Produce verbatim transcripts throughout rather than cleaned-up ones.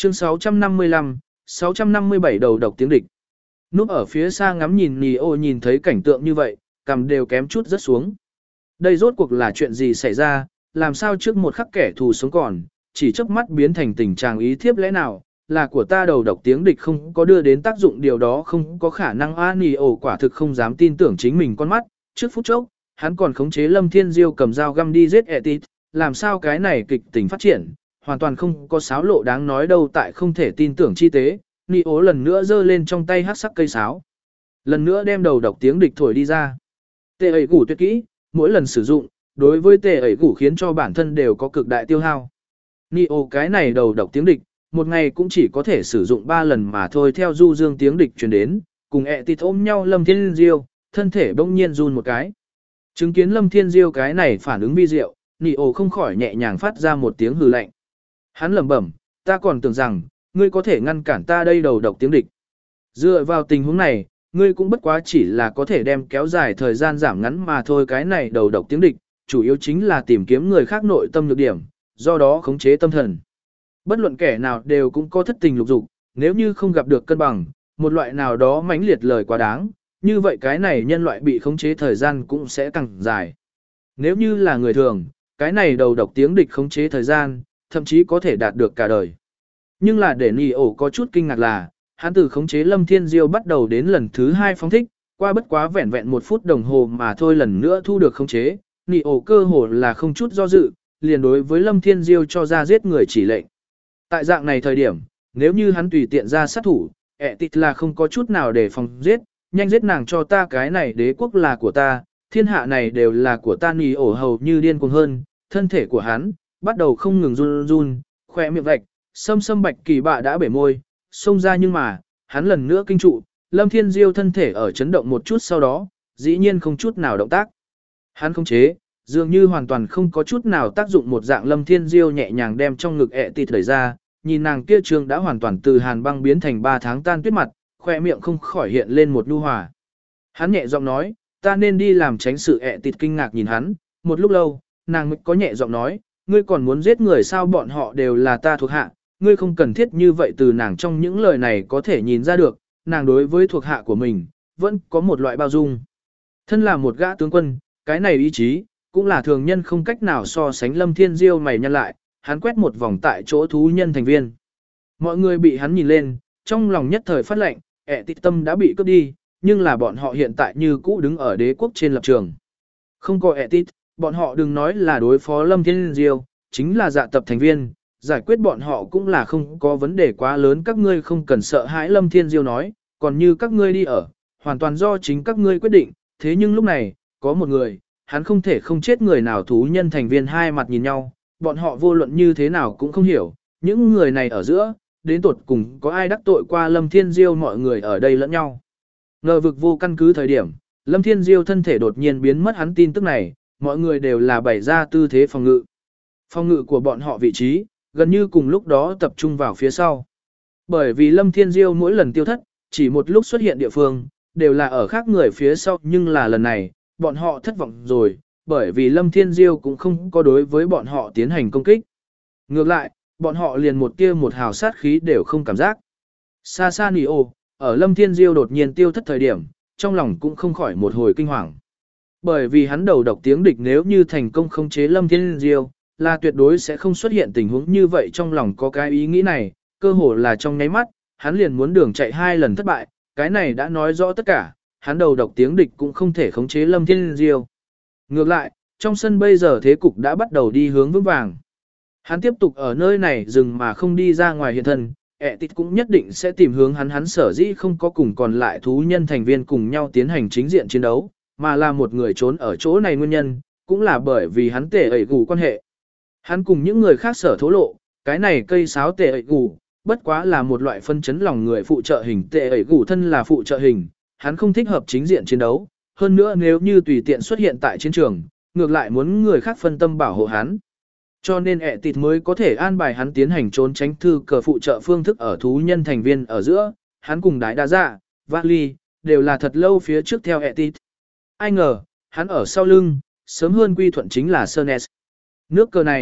Chương sáu trăm năm mươi lăm, sáu trăm năm mươi bảy đầu độc tiếng địch. Núp ở phía xa ngắm nhìn Neo nhìn thấy cảnh tượng như vậy, cằm đều kém chút rớt xuống. Đây rốt cuộc là chuyện gì xảy ra, làm sao trước một khắc kẻ thù sống còn, chỉ chớp mắt biến thành tình trạng ý thiếp lẽ nào, là của ta đầu độc tiếng địch không có đưa đến tác dụng điều đó không có khả năng a Neo quả thực không dám tin tưởng chính mình con mắt, trước phút chốc, hắn còn khống chế Lâm Thiên Diêu cầm dao găm đi giết Etit, làm sao cái này kịch tình phát triển, hoàn toàn không có sáo lộ đáng nói đâu tại không thể tin tưởng chi tế, Neo lần nữa giơ lên trong tay hắc sắc cây sáo. Lần nữa đem đầu độc tiếng địch thổi đi ra. Tê ấy gủ tuyệt kỹ, mỗi lần sử dụng, đối với tê ấy gủ khiến cho bản thân đều có cực đại tiêu hao. Neo cái này đầu độc tiếng địch, một ngày cũng chỉ có thể sử dụng ba lần mà thôi theo du dương tiếng địch truyền đến, cùng ẹ tịt ôm nhau Lâm Thiên Diêu, thân thể bỗng nhiên run một cái. Chứng kiến Lâm Thiên Diêu cái này phản ứng vi diệu, Neo không khỏi nhẹ nhàng phát ra một tiếng hừ lạnh. Hắn lẩm bẩm, ta còn tưởng rằng, ngươi có thể ngăn cản ta đây đầu độc tiếng địch. Dựa vào tình huống này, ngươi cũng bất quá chỉ là có thể đem kéo dài thời gian giảm ngắn mà thôi cái này đầu độc tiếng địch, chủ yếu chính là tìm kiếm người khác nội tâm nhược điểm, do đó khống chế tâm thần. Bất luận kẻ nào đều cũng có thất tình lục dục, nếu như không gặp được cân bằng, một loại nào đó mãnh liệt lời quá đáng, như vậy cái này nhân loại bị khống chế thời gian cũng sẽ càng dài. Nếu như là người thường, cái này đầu độc tiếng địch khống chế thời gian, thậm chí có thể đạt được cả đời. Nhưng là để Neo có chút kinh ngạc là, hắn từ khống chế Lâm Thiên Diêu bắt đầu đến lần thứ hai phóng thích, qua bất quá vẹn vẹn một phút đồng hồ mà thôi lần nữa thu được khống chế, Neo cơ hồ là không chút do dự, liền đối với Lâm Thiên Diêu cho ra giết người chỉ lệnh. Tại dạng này thời điểm, nếu như hắn tùy tiện ra sát thủ, ẹ tịt là không có chút nào để phòng giết, nhanh giết nàng cho ta cái này đế quốc là của ta, thiên hạ này đều là của ta Neo hầu như điên cuồng hơn, thân thể của hắn, bắt đầu không ngừng run run, khỏe miệng vạch, sâm sâm bạch kỳ bạ đã bể môi, xông ra nhưng mà, hắn lần nữa kinh trụ, Lâm Thiên Diêu thân thể ở chấn động một chút sau đó, dĩ nhiên không chút nào động tác. Hắn không chế, dường như hoàn toàn không có chút nào tác dụng một dạng Lâm Thiên Diêu nhẹ nhàng đem trong ngực ẹ tịt đẩy ra, nhìn nàng kia trường đã hoàn toàn từ hàn băng biến thành ba tháng tan tuyết mặt, khỏe miệng không khỏi hiện lên một nhu hòa. Hắn nhẹ giọng nói, ta nên đi làm tránh sự ẹ tịt kinh ngạc nhìn hắn, một lúc lâu, nàng mới có nhẹ giọng nói, ngươi còn muốn giết người sao bọn họ đều là ta thuộc hạ, ngươi không cần thiết như vậy từ nàng trong những lời này có thể nhìn ra được, nàng đối với thuộc hạ của mình, vẫn có một loại bao dung. Thân là một gã tướng quân, cái này ý chí, cũng là thường nhân không cách nào so sánh Lâm Thiên Diêu mày nhăn lại, hắn quét một vòng tại chỗ thú nhân thành viên. Mọi người bị hắn nhìn lên, trong lòng nhất thời phát lệnh, ẹ tịt tâm đã bị cướp đi, nhưng là bọn họ hiện tại như cũ đứng ở đế quốc trên lập trường. Không có ẹ tịt, bọn họ đừng nói là đối phó Lâm Thiên Diêu, chính là dạ tập thành viên, giải quyết bọn họ cũng là không có vấn đề quá lớn các ngươi không cần sợ hãi Lâm Thiên Diêu nói, còn như các ngươi đi ở, hoàn toàn do chính các ngươi quyết định, thế nhưng lúc này, có một người, hắn không thể không chết người nào thú nhân thành viên hai mặt nhìn nhau, bọn họ vô luận như thế nào cũng không hiểu, những người này ở giữa, đến tột cùng có ai đắc tội qua Lâm Thiên Diêu mọi người ở đây lẫn nhau. Ngờ vực vô căn cứ thời điểm, Lâm Thiên Diêu thân thể đột nhiên biến mất hắn tin tức này, mọi người đều là bày ra tư thế phòng ngự. Phòng ngự của bọn họ vị trí, gần như cùng lúc đó tập trung vào phía sau. Bởi vì Lâm Thiên Diêu mỗi lần tiêu thất, chỉ một lúc xuất hiện địa phương, đều là ở khác người phía sau nhưng là lần này, bọn họ thất vọng rồi, bởi vì Lâm Thiên Diêu cũng không có đối với bọn họ tiến hành công kích. Ngược lại, bọn họ liền một tia một hào sát khí đều không cảm giác. Xa xa Neo, ở Lâm Thiên Diêu đột nhiên tiêu thất thời điểm, trong lòng cũng không khỏi một hồi kinh hoàng. Bởi vì hắn đầu độc tiếng địch nếu như thành công khống chế Lâm Thiên Diêu, là tuyệt đối sẽ không xuất hiện tình huống như vậy trong lòng có cái ý nghĩ này, cơ hồ là trong nháy mắt, hắn liền muốn đường chạy hai lần thất bại, cái này đã nói rõ tất cả, hắn đầu độc tiếng địch cũng không thể khống chế Lâm Thiên Diêu. Ngược lại, trong sân bây giờ thế cục đã bắt đầu đi hướng vững vàng. Hắn tiếp tục ở nơi này dừng mà không đi ra ngoài hiện thân, ẹ tịt cũng nhất định sẽ tìm hướng hắn hắn sở dĩ không có cùng còn lại thú nhân thành viên cùng nhau tiến hành chính diện chiến đấu, mà là một người trốn ở chỗ này nguyên nhân, cũng là bởi vì hắn tệ ẩy gù quan hệ. Hắn cùng những người khác sở thố lộ, cái này cây sáo tệ ẩy gù, bất quá là một loại phân chấn lòng người phụ trợ hình tệ ẩy gù thân là phụ trợ hình, hắn không thích hợp chính diện chiến đấu, hơn nữa nếu như tùy tiện xuất hiện tại chiến trường, ngược lại muốn người khác phân tâm bảo hộ hắn. Cho nên ẹ tịt mới có thể an bài hắn tiến hành trốn tránh thư cờ phụ trợ phương thức ở thú nhân thành viên ở giữa, hắn cùng đái đa dạ, Vali, đều là thật lâu phía trước theo ẹ tịt. Ai ngờ, hắn ở sau lưng, sớm hơn quy thuận chính là Sernes. Nước cờ này,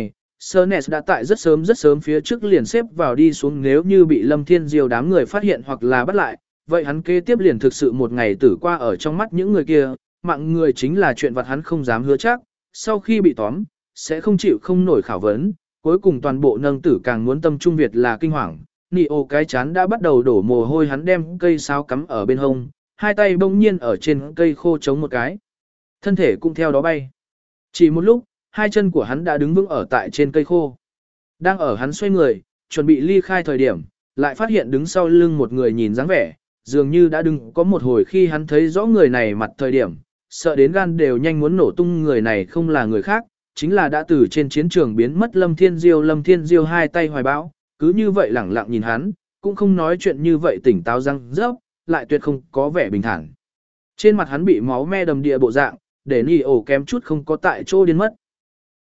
Sernes đã tại rất sớm rất sớm phía trước liền xếp vào đi xuống, nếu như bị Lâm Thiên Diêu đám người phát hiện hoặc là bắt lại, vậy hắn kế tiếp liền thực sự một ngày tử qua ở trong mắt những người kia, mạng người chính là chuyện vặt hắn không dám hứa chắc, sau khi bị tóm, sẽ không chịu không nổi khảo vấn, cuối cùng toàn bộ nâng tử càng muốn tâm trung Việt là kinh hoàng. Nio cái chán đã bắt đầu đổ mồ hôi, hắn đem cây sáo cắm ở bên hông, hai tay bỗng nhiên ở trên cây khô chống một cái. Thân thể cũng theo đó bay. Chỉ một lúc, hai chân của hắn đã đứng vững ở tại trên cây khô. Đang ở hắn xoay người, chuẩn bị ly khai thời điểm, lại phát hiện đứng sau lưng một người nhìn dáng vẻ, dường như đã đứng có một hồi. Khi hắn thấy rõ người này mặt thời điểm, sợ đến gan đều nhanh muốn nổ tung. Người này không là người khác, chính là đã từ trên chiến trường biến mất Lâm Thiên Diêu. Lâm Thiên Diêu hai tay hoài bão, cứ như vậy lẳng lặng nhìn hắn, cũng không nói chuyện, như vậy tỉnh táo răng rớp, lại tuyệt không có vẻ bình thản. Trên mặt hắn bị máu me đầm địa bộ dạng, để Nio kém chút không có tại chỗ điên mất.